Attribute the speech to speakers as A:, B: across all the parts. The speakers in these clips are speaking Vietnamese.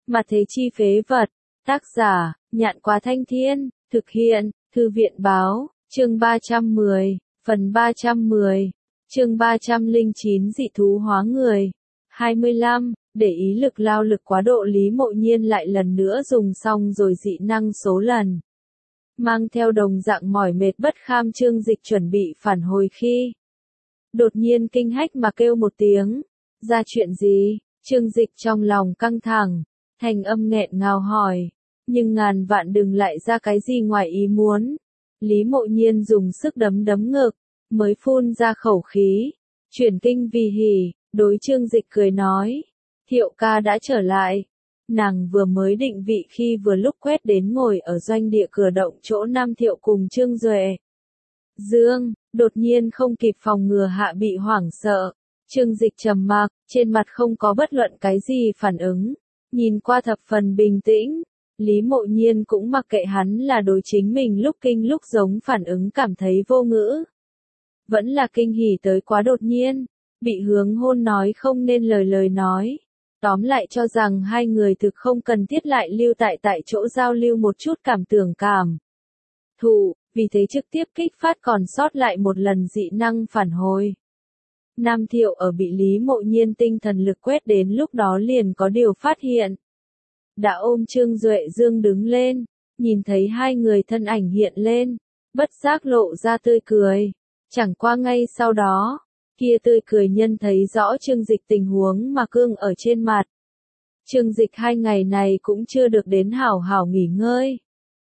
A: Mà thế chi phế vật. Tác giả, Nhạn Quá Thanh Thiên, thực hiện, Thư viện báo, chương 310, phần 310, chương 309 dị thú hóa người. 25, để ý lực lao lực quá độ Lý Mộ Nhiên lại lần nữa dùng xong rồi dị năng số lần. Mang theo đồng dạng mỏi mệt bất kham Trương Dịch chuẩn bị phản hồi khi đột nhiên kinh hách mà kêu một tiếng. Ra chuyện gì? Trương Dịch trong lòng căng thẳng, thành âm nghẹn ngào hỏi. Nhưng ngàn vạn đừng lại ra cái gì ngoài ý muốn. Lý Mộ Nhiên dùng sức đấm ngực, mới phun ra khẩu khí. Chuyển kinh vì hỉ, đối Trương Dịch cười nói. Thiệu ca đã trở lại. Nàng vừa mới định vị khi vừa lúc quét đến ngồi ở doanh địa cửa động chỗ Nam Thiệu cùng Trương Duệ. Dương, đột nhiên không kịp phòng ngừa hạ bị hoảng sợ. Trương Dịch trầm mặc, trên mặt không có bất luận cái gì phản ứng. Nhìn qua thập phần bình tĩnh. Lý Mộ Nhiên cũng mặc kệ hắn là đối chính mình lúc kinh lúc giống phản ứng cảm thấy vô ngữ. Vẫn là kinh hỉ tới quá đột nhiên. Bị hướng hôn nói không nên lời nói. Tóm lại cho rằng hai người thực không cần thiết lại lưu tại chỗ giao lưu một chút cảm tưởng cảm thụ, vì thế trực tiếp kích phát còn sót lại một lần dị năng phản hồi. Nam Thiệu ở bị Lý Mộ Nhiên tinh thần lực quét đến lúc đó liền có điều phát hiện. Đã ôm Trương Duệ Dương đứng lên, nhìn thấy hai người thân ảnh hiện lên, bất giác lộ ra tươi cười. Chẳng qua ngay sau đó, kia tươi cười nhân thấy rõ Trương Dịch tình huống mà cương ở trên mặt. Trương Dịch 2 ngày này cũng chưa được đến hảo hảo nghỉ ngơi.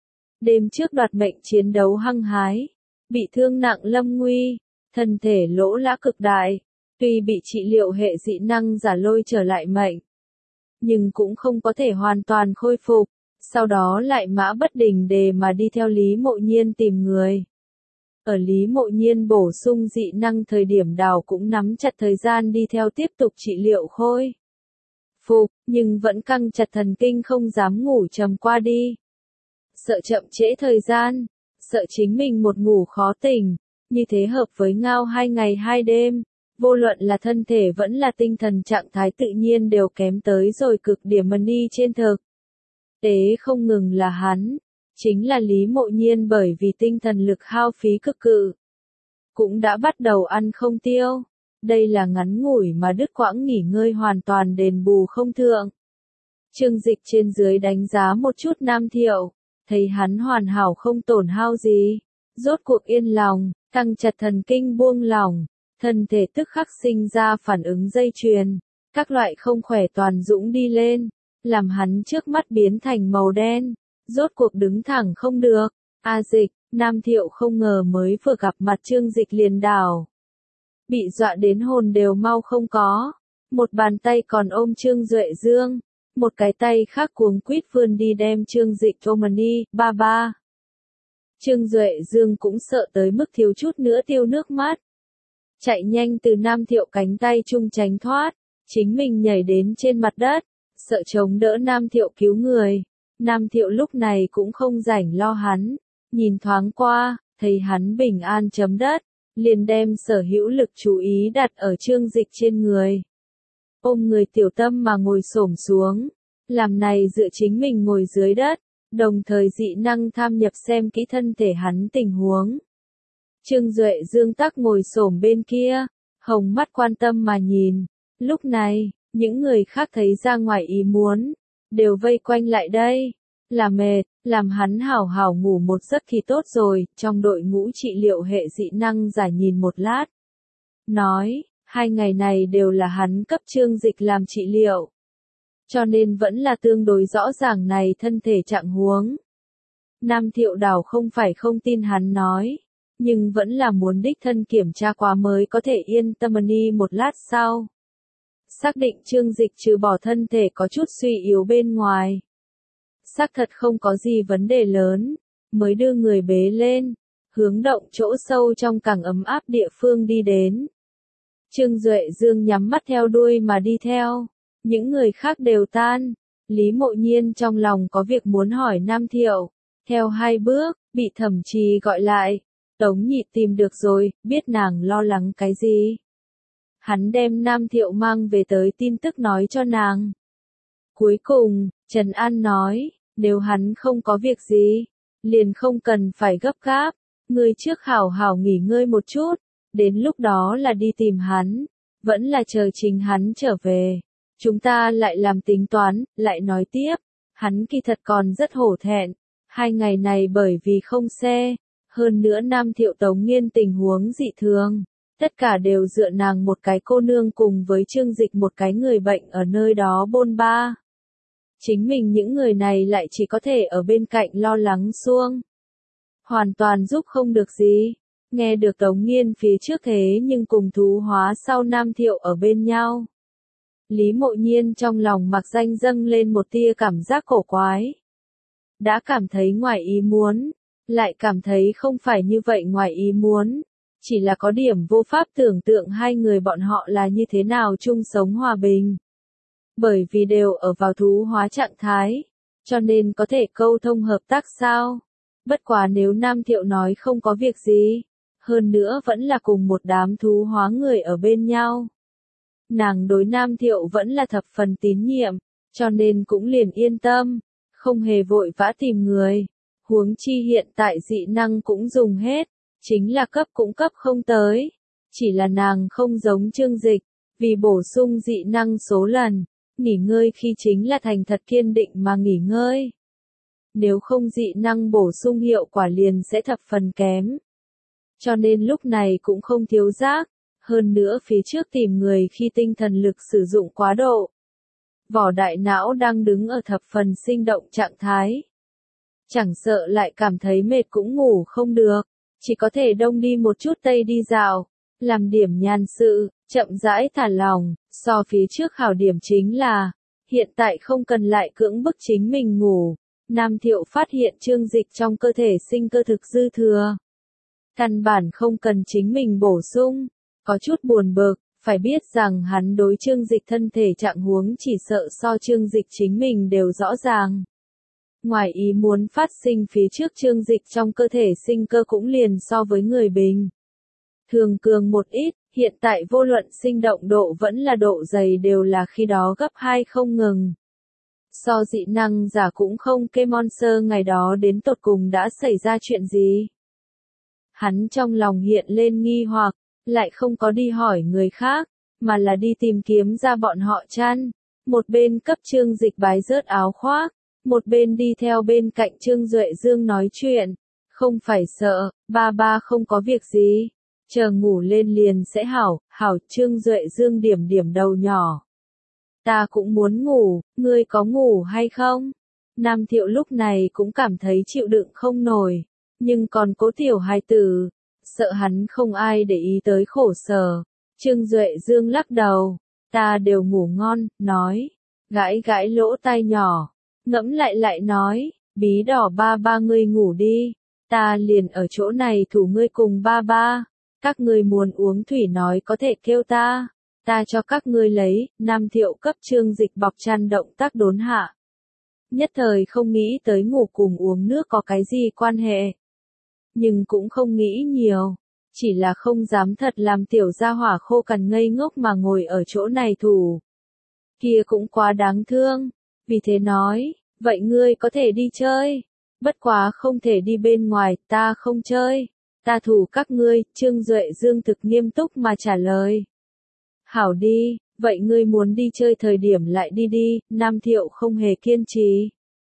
A: Đêm trước đoạt mệnh chiến đấu hăng hái, bị thương nặng lâm nguy, thân thể lỗ lã cực đại, tuy bị trị liệu hệ dị năng giả lôi trở lại mệnh, nhưng cũng không có thể hoàn toàn khôi phục, sau đó lại mã bất đình đề mà đi theo Lý Mộ Nhiên tìm người. Ở Lý Mộ Nhiên bổ sung dị năng thời điểm đào cũng nắm chặt thời gian đi theo tiếp tục trị liệu khôi phục, nhưng vẫn căng chặt thần kinh không dám ngủ trầm qua đi. Sợ chậm trễ thời gian, sợ chính mình một ngủ khó tỉnh, như thế hợp với ngao 2 ngày 2 đêm, vô luận là thân thể vẫn là tinh thần trạng thái tự nhiên đều kém tới rồi cực điểm đi trên thực. Tế không ngừng là hắn. Chính là Lý Mộ Nhiên bởi vì tinh thần lực hao phí cực cự. Cũng đã bắt đầu ăn không tiêu. Đây là ngắn ngủi mà đứt quãng nghỉ ngơi hoàn toàn đền bù không thượng. Trương Dịch trên dưới đánh giá một chút Nam Thiệu. Thấy hắn hoàn hảo không tổn hao gì. Rốt cuộc yên lòng, căng chặt thần kinh buông lỏng. Thân thể tức khắc sinh ra phản ứng dây chuyền. Các loại không khỏe toàn dũng đi lên. Làm hắn trước mắt biến thành màu đen. Rốt cuộc đứng thẳng không được. Dịch, Nam Thiệu không ngờ mới vừa gặp mặt Trương Dịch liền đảo. Bị dọa đến hồn đều mau không có. Một bàn tay còn ôm Trương Duệ Dương. Một cái tay khác cuống quýt vươn đi đem Trương Dịch ôm đi, ba. Trương Duệ Dương cũng sợ tới mức thiếu chút nữa tiêu nước mắt. Chạy nhanh từ Nam Thiệu cánh tay chung tránh thoát. Chính mình nhảy đến trên mặt đất. Sợ chống đỡ Nam Thiệu cứu người. Nam Thiệu lúc này cũng không rảnh lo hắn, nhìn thoáng qua, thấy hắn bình an chấm đất, liền đem sở hữu lực chú ý đặt ở Trương Dịch trên người. Ôm người tiểu tâm mà ngồi xổm xuống, làm này dựa chính mình ngồi dưới đất, đồng thời dị năng tham nhập xem kỹ thân thể hắn tình huống. Trương Duệ Dương tắc ngồi xổm bên kia, hồng mắt quan tâm mà nhìn, lúc này, những người khác thấy ra ngoài ý muốn. Đều vây quanh lại đây, là mệt, làm hắn hảo hảo ngủ một giấc thì tốt rồi, trong đội ngũ trị liệu hệ dị năng giả nhìn một lát. Nói, 2 ngày này đều là hắn cấp Trương Dịch làm trị liệu. Cho nên vẫn là tương đối rõ ràng này thân thể trạng huống. Nam Thiệu đảo không phải không tin hắn nói, nhưng vẫn là muốn đích thân kiểm tra qua mới có thể yên tâm đi một lát sau. Xác định Trương Dịch trừ bỏ thân thể có chút suy yếu bên ngoài. Xác thật không có gì vấn đề lớn, mới đưa người bế lên, hướng động chỗ sâu trong càng ấm áp địa phương đi đến. Trương Duệ Dương nhắm mắt theo đuôi mà đi theo, những người khác đều tan. Lý Mộ Nhiên trong lòng có việc muốn hỏi Nam Thiệu, theo 2 bước, bị Thẩm Trì gọi lại. Tống Nhị tìm được rồi, biết nàng lo lắng cái gì. Hắn đem Nam Thiệu mang về tới tin tức nói cho nàng. Cuối cùng, Trần An nói, nếu hắn không có việc gì, liền không cần phải gấp gáp, ngươi trước hảo hảo nghỉ ngơi một chút, đến lúc đó là đi tìm hắn, vẫn là chờ chính hắn trở về. Chúng ta lại làm tính toán, lại nói tiếp, hắn kỳ thật còn rất hổ thẹn, 2 ngày này bởi vì không xe, hơn nữa Nam Thiệu Tống Nghiên tình huống dị thường, tất cả đều dựa nàng một cái cô nương cùng với Trương Dịch một cái người bệnh ở nơi đó bôn ba. Chính mình những người này lại chỉ có thể ở bên cạnh lo lắng xuông. Hoàn toàn giúp không được gì. Nghe được Tống Nghiên phía trước thế nhưng cùng thú hóa sau Nam Thiệu ở bên nhau. Lý Mộ Nhiên trong lòng mặc danh dâng lên một tia cảm giác cổ quái. Đã cảm thấy ngoài ý muốn, lại cảm thấy không phải như vậy ngoài ý muốn. Chỉ là có điểm vô pháp tưởng tượng hai người bọn họ là như thế nào chung sống hòa bình. Bởi vì đều ở vào thú hóa trạng thái, cho nên có thể câu thông hợp tác sao. Bất quá nếu Nam Thiệu nói không có việc gì, hơn nữa vẫn là cùng một đám thú hóa người ở bên nhau. Nàng đối Nam Thiệu vẫn là thập phần tín nhiệm, cho nên cũng liền yên tâm, không hề vội vã tìm người. Huống chi hiện tại dị năng cũng dùng hết, chính là cấp cũng cấp không tới. Chỉ là nàng không giống Trương Dịch, vì bổ sung dị năng số lần, nghỉ ngơi khi chính là thành thật kiên định mà nghỉ ngơi. Nếu không dị năng bổ sung hiệu quả liền sẽ thập phần kém. Cho nên lúc này cũng không thiếu giác, hơn nữa phía trước tìm người khi tinh thần lực sử dụng quá độ. Vỏ đại não đang đứng ở thập phần sinh động trạng thái. Chẳng sợ lại cảm thấy mệt cũng ngủ không được, chỉ có thể đông đi một chút tây đi dạo, làm điểm nhàn sự, chậm rãi thả lòng, so phía trước hảo điểm chính là, hiện tại không cần lại cưỡng bức chính mình ngủ. Nam Thiệu phát hiện Trương Dịch trong cơ thể sinh cơ thực dư thừa. Căn bản không cần chính mình bổ sung, có chút buồn bực, phải biết rằng hắn đối Trương Dịch thân thể trạng huống chỉ sợ so Trương Dịch chính mình đều rõ ràng. Ngoài ý muốn phát sinh phía trước Trương Dịch trong cơ thể sinh cơ cũng liền so với người bình thường cường một ít, hiện tại vô luận sinh động độ vẫn là độ dày đều là khi đó gấp 2 không ngừng. So dị năng giả cũng không kê Monster ngày đó đến tột cùng đã xảy ra chuyện gì. Hắn trong lòng hiện lên nghi hoặc, lại không có đi hỏi người khác, mà là đi tìm kiếm ra bọn họ chăn. Một bên cấp Trương Dịch bái rớt áo khoác, một bên đi theo bên cạnh Trương Duệ Dương nói chuyện. Không phải sợ, ba ba không có việc gì. Chờ ngủ lên liền sẽ hảo, hảo Trương Duệ Dương điểm điểm đầu nhỏ. Ta cũng muốn ngủ, ngươi có ngủ hay không? Nam Thiệu lúc này cũng cảm thấy chịu đựng không nổi, nhưng còn cố tiểu hài tử, sợ hắn không ai để ý tới khổ sở. Trương Duệ Dương lắc đầu, ta đều ngủ ngon, nói, gãi gãi lỗ tai nhỏ, ngẫm lại nói, bí đỏ ba ba ngươi ngủ đi, ta liền ở chỗ này thủ ngươi cùng ba ba, các ngươi muốn uống thủy nói có thể kêu ta cho các ngươi lấy. Nam Thiệu cấp Trương Dịch bọc chăn động tác đốn hạ. Nhất thời không nghĩ tới ngủ cùng uống nước có cái gì quan hệ. Nhưng cũng không nghĩ nhiều, chỉ là không dám thật làm tiểu gia hỏa khô cằn ngây ngốc mà ngồi ở chỗ này thủ. Kia cũng quá đáng thương, vì thế nói, vậy ngươi có thể đi chơi, bất quá không thể đi bên ngoài, ta không chơi, ta thủ các ngươi. Trương Duệ Dương thực nghiêm túc mà trả lời. Hảo đi, vậy ngươi muốn đi chơi thời điểm lại đi đi. Nam Thiệu không hề kiên trì.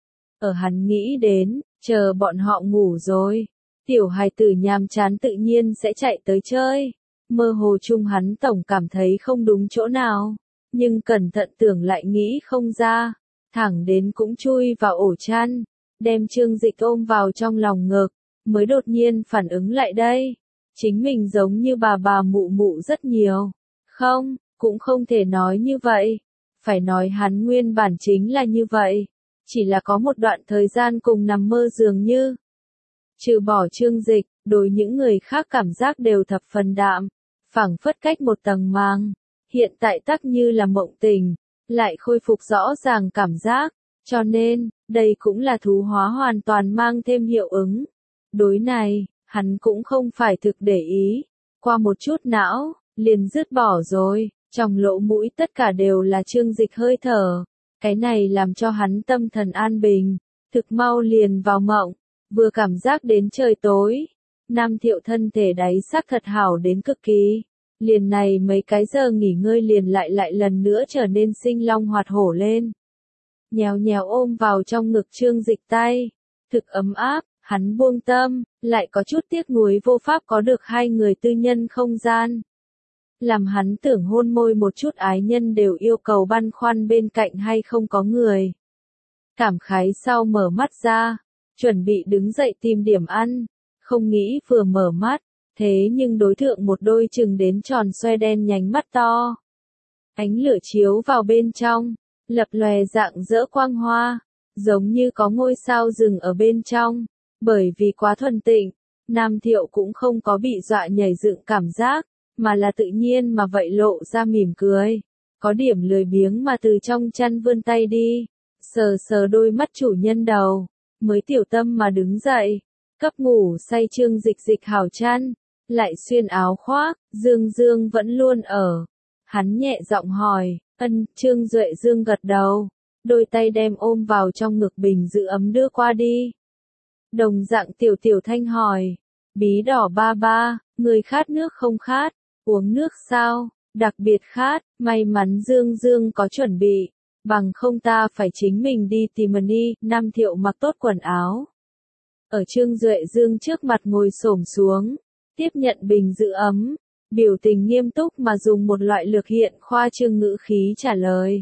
A: Ở hắn nghĩ đến, chờ bọn họ ngủ rồi, tiểu hài tử nhàm chán tự nhiên sẽ chạy tới chơi. Mơ hồ chung hắn tổng cảm thấy không đúng chỗ nào, nhưng cẩn thận tưởng lại nghĩ không ra, thẳng đến cũng chui vào ổ chăn, đem Trương Dịch ôm vào trong lòng ngực, mới đột nhiên phản ứng lại đây. Chính mình giống như bà mụ mụ rất nhiều. Không, cũng không thể nói như vậy. Phải nói hắn nguyên bản chính là như vậy. Chỉ là có một đoạn thời gian cùng nằm mơ dường như. Trừ bỏ Trương Dịch, đối những người khác cảm giác đều thập phần đạm, phảng phất cách một tầng màng. Hiện tại tắc như là mộng tình, lại khôi phục rõ ràng cảm giác. Cho nên, đây cũng là thú hóa hoàn toàn mang thêm hiệu ứng. Đối này, hắn cũng không phải thực để ý. Qua một chút não, liền dứt bỏ rồi, trong lỗ mũi tất cả đều là Trương Dịch hơi thở. Cái này làm cho hắn tâm thần an bình, thực mau liền vào mộng, vừa cảm giác đến trời tối. Nam Thiệu thân thể đáy xác thật hảo đến cực kỳ. Liền này mấy cái giờ nghỉ ngơi liền lại lần nữa trở nên sinh long hoạt hổ lên. Nhéo nhéo ôm vào trong ngực Trương Dịch tay, thực ấm áp, hắn buông tâm, lại có chút tiếc nuối vô pháp có được hai người tư nhân không gian. Làm hắn tưởng hôn môi một chút ái nhân đều yêu cầu băn khoăn bên cạnh hay không có người. Cảm khái sau mở mắt ra, chuẩn bị đứng dậy tìm điểm ăn, không nghĩ vừa mở mắt, thế nhưng đối thượng một đôi trừng đến tròn xoe đen nhánh mắt to. Ánh lửa chiếu vào bên trong, lập lòe dạng dỡ quang hoa, giống như có ngôi sao rừng ở bên trong. Bởi vì quá thuần tịnh, Nam Thiệu cũng không có bị dọa nhảy dựng cảm giác, mà là tự nhiên mà vậy lộ ra mỉm cười. Có điểm lười biếng mà từ trong chăn vươn tay đi, sờ sờ đôi mắt chủ nhân đầu, mới tiểu tâm mà đứng dậy, cấp ngủ say Trương Dịch Dịch hảo chăn, lại xuyên áo khoác, Dương Dương vẫn luôn ở. Hắn nhẹ giọng hỏi, Trương Duệ Dương gật đầu, đôi tay đem ôm vào trong ngực bình giữ ấm đưa qua đi. Đồng dạng tiểu thanh hỏi, bí đỏ ba ba, người khát nước không khát, uống nước sao, đặc biệt khát, may mắn Dương Dương có chuẩn bị, bằng không ta phải chính mình đi tìm đi. Nam Thiệu mặc tốt quần áo, ở Trương Duệ Dương trước mặt ngồi xổm xuống, tiếp nhận bình giữ ấm, biểu tình nghiêm túc mà dùng một loại lược hiện khoa trương ngữ khí trả lời.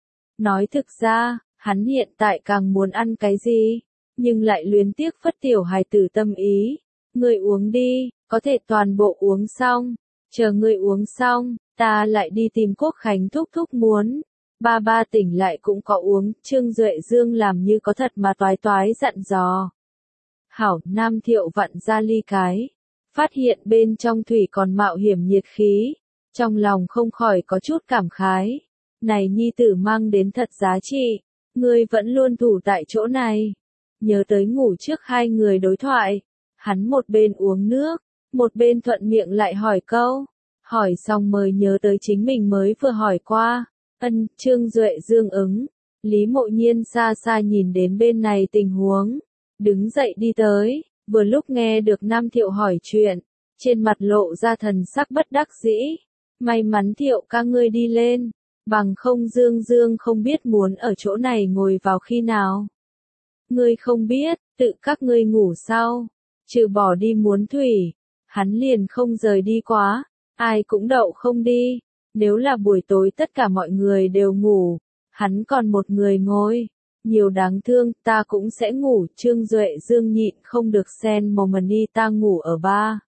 A: Nói thực ra, hắn hiện tại càng muốn ăn cái gì, nhưng lại luyến tiếc phất tiểu hài tử tâm ý. Ngươi uống đi, có thể toàn bộ uống xong, chờ ngươi uống xong, ta lại đi tìm Quốc Khánh thúc thúc muốn. Ba ba tỉnh lại cũng có uống, Trương Duệ Dương làm như có thật mà toái toái dặn dò. Hảo, Nam Thiệu vặn ra ly cái, phát hiện bên trong thủy còn mạo hiểm nhiệt khí, trong lòng không khỏi có chút cảm khái. Này nhi tử mang đến thật giá trị, ngươi vẫn luôn thủ tại chỗ này. Nhớ tới ngủ trước hai người đối thoại, hắn một bên uống nước, một bên thuận miệng lại hỏi câu, hỏi xong mới nhớ tới chính mình mới vừa hỏi qua. Trương Duệ Dương ứng, Lý Mộ Nhiên xa xa nhìn đến bên này tình huống, đứng dậy đi tới, vừa lúc nghe được Nam Thiệu hỏi chuyện, trên mặt lộ ra thần sắc bất đắc dĩ. May mắn Thiệu ca ngươi đi lên, bằng không Dương Dương không biết muốn ở chỗ này ngồi vào khi nào. Ngươi không biết, tự các ngươi ngủ sau, trừ bỏ đi muốn thủy, hắn liền không rời đi quá, ai cũng đậu không đi. Nếu là buổi tối tất cả mọi người đều ngủ, hắn còn một người ngồi, nhiều đáng thương, ta cũng sẽ ngủ. Trương Duệ Dương nhịn không được sen mồm đi, ta ngủ ở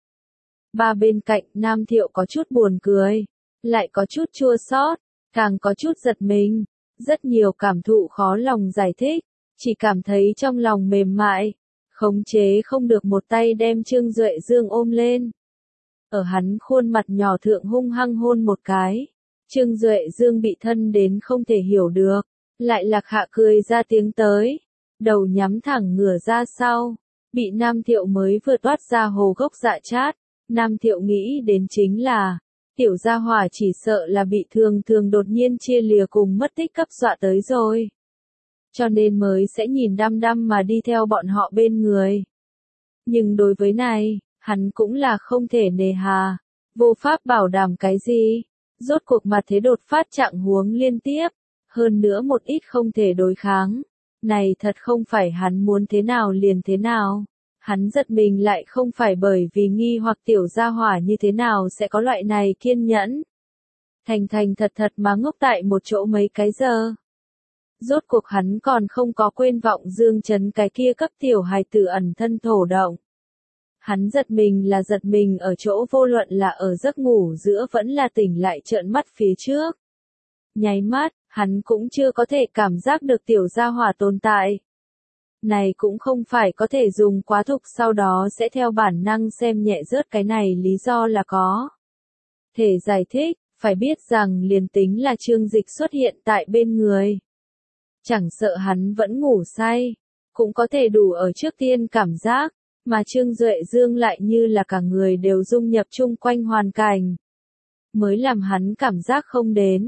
A: ba bên cạnh. Nam Thiệu có chút buồn cười, lại có chút chua xót, càng có chút giật mình, rất nhiều cảm thụ khó lòng giải thích, chỉ cảm thấy trong lòng mềm mại, khống chế không được một tay đem Trương Duệ Dương ôm lên. Ở hắn khuôn mặt nhỏ thượng hung hăng hôn một cái, Trương Duệ Dương bị thân đến không thể hiểu được, lại lạc hạ cười ra tiếng tới, đầu nhắm thẳng ngửa ra sau, bị Nam Thiệu mới vừa toát ra hồ gốc dạ chát. Nam Thiệu nghĩ đến chính là, tiểu gia hỏa chỉ sợ là bị thường đột nhiên chia lìa cùng mất tích cấp dọa tới rồi. Cho nên mới sẽ nhìn đăm đăm mà đi theo bọn họ bên người. Nhưng đối với này, hắn cũng là không thể nề hà, vô pháp bảo đảm cái gì. Rốt cuộc mà thế đột phát trạng huống liên tiếp, hơn nữa một ít không thể đối kháng. Này thật không phải hắn muốn thế nào liền thế nào. Hắn giật mình lại không phải bởi vì nghi hoặc tiểu gia hỏa như thế nào sẽ có loại này kiên nhẫn. Thành thật mà ngốc tại một chỗ mấy cái giờ. Rốt cuộc hắn còn không có quên vọng Dương Trấn cái kia cấp tiểu hài tử ẩn thân thổ động. Hắn giật mình ở chỗ vô luận là ở giấc ngủ giữa vẫn là tỉnh lại trợn mắt phía trước. Nháy mắt, hắn cũng chưa có thể cảm giác được tiểu gia hỏa tồn tại. Này cũng không phải có thể dùng quá thục sau đó sẽ theo bản năng xem nhẹ rớt cái này lý do là có thể giải thích, phải biết rằng liền tính là Trương Dịch xuất hiện tại bên người. Chẳng sợ hắn vẫn ngủ say, cũng có thể đủ ở trước tiên cảm giác, mà Trương Duệ Dương lại như là cả người đều dung nhập chung quanh hoàn cảnh. Mới làm hắn cảm giác không đến,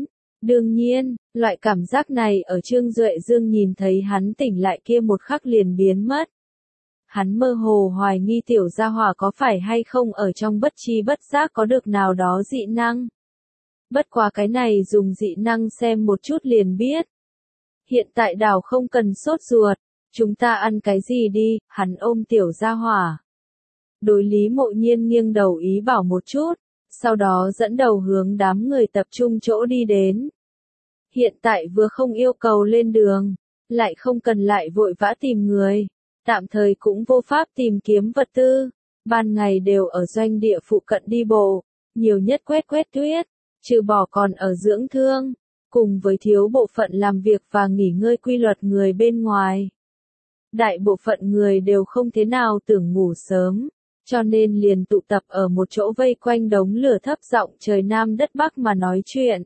A: Đương nhiên, loại cảm giác này ở Trương Duệ Dương nhìn thấy hắn tỉnh lại kia một khắc liền biến mất. Hắn mơ hồ hoài nghi tiểu gia hỏa có phải hay không ở trong bất tri bất giác có được nào đó dị năng. Bất quá cái này dùng dị năng xem một chút liền biết. Hiện tại đảo không cần sốt ruột, chúng ta ăn cái gì đi, hắn ôm tiểu gia hỏa. Đối Lý Mộ Nhiên nghiêng đầu ý bảo một chút, sau đó dẫn đầu hướng đám người tập trung chỗ đi đến. Hiện tại vừa không yêu cầu lên đường, lại không cần lại vội vã tìm người, tạm thời cũng vô pháp tìm kiếm vật tư, ban ngày đều ở doanh địa phụ cận đi bộ, nhiều nhất quét quét tuyết, trừ bỏ còn ở dưỡng thương, cùng với thiếu bộ phận làm việc và nghỉ ngơi quy luật người bên ngoài. Đại bộ phận người đều không thế nào tưởng ngủ sớm, cho nên liền tụ tập ở một chỗ vây quanh đống lửa thấp giọng trời Nam đất Bắc mà nói chuyện.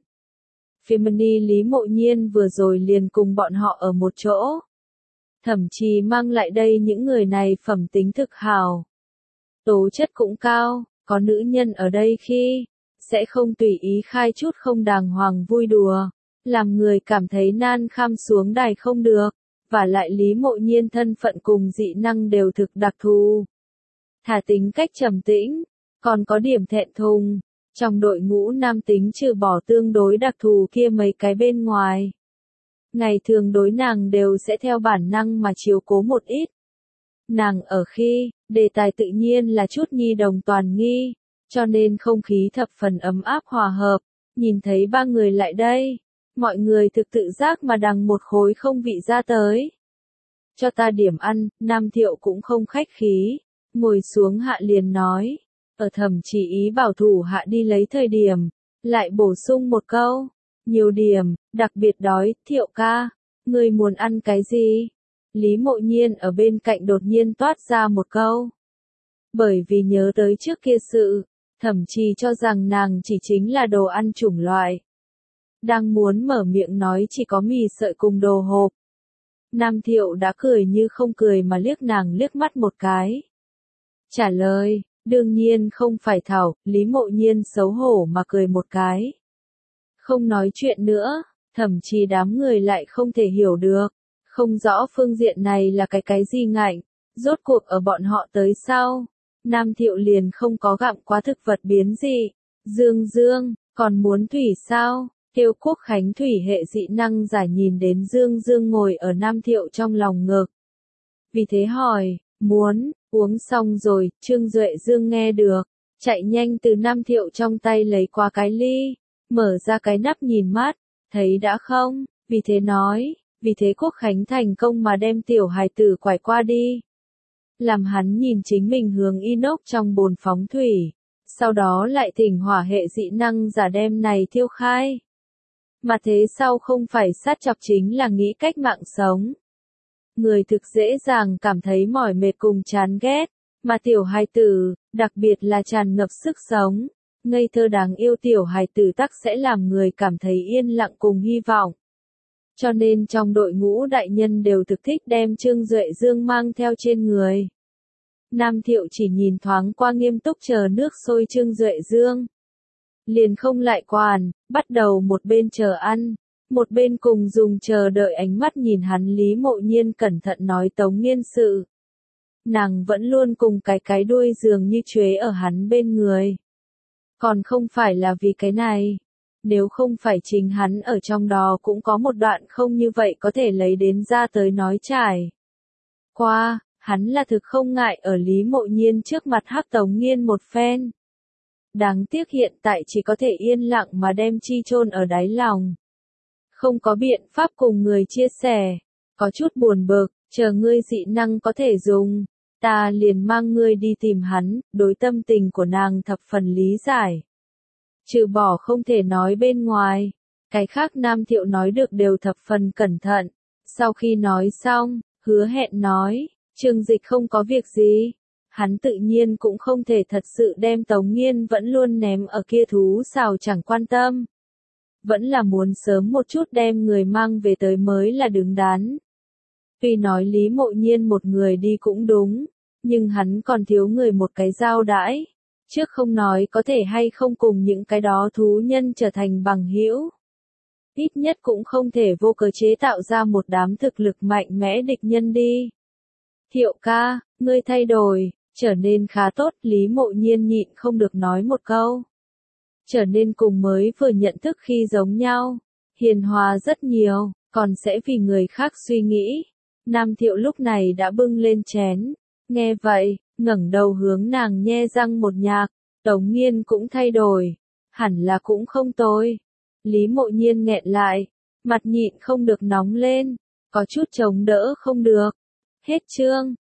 A: Femini Lý Mộ Nhiên vừa rồi liền cùng bọn họ ở một chỗ. Thậm chí mang lại đây những người này phẩm tính thực hào. Tố chất cũng cao, có nữ nhân ở đây khi, sẽ không tùy ý khai chút không đàng hoàng vui đùa, làm người cảm thấy nan kham xuống đài không được, và lại Lý Mộ Nhiên thân phận cùng dị năng đều thực đặc thù. Thả tính cách trầm tĩnh, còn có điểm thẹn thùng, trong đội ngũ nam tính trừ bỏ tương đối đặc thù kia mấy cái bên ngoài. Ngày thường đối nàng đều sẽ theo bản năng mà chiếu cố một ít. Nàng ở khi, đề tài tự nhiên là chút nhi đồng toàn nghi, cho nên không khí thập phần ấm áp hòa hợp, nhìn thấy ba người lại đây, mọi người thực tự giác mà đằng một khối không vị ra tới. Cho ta điểm ăn, Nam Thiệu cũng không khách khí, ngồi xuống hạ liền nói, ở Thẩm chỉ ý bảo thủ hạ đi lấy thời điểm, lại bổ sung một câu, nhiều điểm, đặc biệt đói, Thiệu ca, ngươi muốn ăn cái gì? Lý Mộ Nhiên ở bên cạnh đột nhiên toát ra một câu. Bởi vì nhớ tới trước kia sự, Thẩm Trì cho rằng nàng chỉ chính là đồ ăn chủng loại. Đang muốn mở miệng nói chỉ có mì sợi cùng đồ hộp. Nam Thiệu đã cười như không cười mà liếc nàng liếc mắt một cái. Trả lời, đương nhiên không phải Thảo, Lý Mộ Nhiên xấu hổ mà cười một cái. Không nói chuyện nữa, Thẩm Trì đám người lại không thể hiểu được, không rõ phương diện này là cái gì ngạnh, rốt cuộc ở bọn họ tới sau. Nam Thiệu liền không có gặm qua thực vật biến dị. Dương, còn muốn thủy sao? Tiêu Quốc Khánh thủy hệ dị năng giả nhìn đến Dương ngồi ở Nam Thiệu trong lòng ngực. Vì thế hỏi, muốn, uống xong rồi, Trương Duệ Dương nghe được, chạy nhanh từ Nam Thiệu trong tay lấy qua cái ly, mở ra cái nắp nhìn mát, thấy đã không, vì thế nói, vì thế Quốc Khánh thành công mà đem tiểu hài tử quải qua đi. Làm hắn nhìn chính mình hướng inox trong bồn phóng thủy, sau đó lại thỉnh hỏa hệ dị năng giả đem này thiêu khai. Mà thế sau không phải sát chọc chính là nghĩ cách mạng sống. Người thực dễ dàng cảm thấy mỏi mệt cùng chán ghét, mà tiểu hài tử, đặc biệt là tràn ngập sức sống, ngây thơ đáng yêu tiểu hài tử tắc sẽ làm người cảm thấy yên lặng cùng hy vọng. Cho nên trong đội ngũ đại nhân đều thực thích đem Trương Duệ Dương mang theo trên người. Nam Thiệu chỉ nhìn thoáng qua nghiêm túc chờ nước sôi Trương Duệ Dương. Liền không lại quản, bắt đầu một bên chờ ăn, một bên cùng dùng chờ đợi ánh mắt nhìn hắn. Lý Mộ Nhiên cẩn thận nói Tống Nghiên sự. Nàng vẫn luôn cùng cái đuôi dường như chuế ở hắn bên người. Còn không phải là vì cái này. Nếu không phải chính hắn ở trong đó cũng có một đoạn không như vậy có thể lấy đến ra tới nói trải. Qua, hắn là thực không ngại ở Lý Mộ Nhiên trước mặt hắc Tống Nghiên một phen. Đáng tiếc hiện tại chỉ có thể yên lặng mà đem chi chôn ở đáy lòng. Không có biện pháp cùng người chia sẻ, có chút buồn bực, chờ ngươi dị năng có thể dùng, ta liền mang ngươi đi tìm hắn, đối tâm tình của nàng thập phần lý giải. Trừ bỏ không thể nói bên ngoài, cái khác Nam Thiệu nói được đều thập phần cẩn thận. Sau khi nói xong, hứa hẹn nói, Trương Dịch không có việc gì. Hắn tự nhiên cũng không thể thật sự đem Tống Nghiên vẫn luôn ném ở kia thú xào chẳng quan tâm. Vẫn là muốn sớm một chút đem người mang về tới mới là đứng đắn. Tuy nói Lý Mộ Nhiên một người đi cũng đúng, nhưng hắn còn thiếu người một cái giao đãi. Trước không nói có thể hay không cùng những cái đó thú nhân trở thành bằng hữu. ít nhất cũng không thể vô cớ chế tạo ra một đám thực lực mạnh mẽ địch nhân đi. Thiệu ca, ngươi thay đổi, trở nên khá tốt, Lý Mộ Nhiên nhịn không được nói một câu. Trở nên cùng mới vừa nhận thức khi giống nhau, hiền hòa rất nhiều, còn sẽ vì người khác suy nghĩ. Nam Thiệu lúc này đã bưng lên chén, nghe vậy, ngẩng đầu hướng nàng nhe răng một nhạc, Tống Nghiên cũng thay đổi, hẳn là cũng không tồi. Lý Mộ Nhiên nghẹn lại, mặt nhịn không được nóng lên, có chút chống đỡ không được. Hết chương.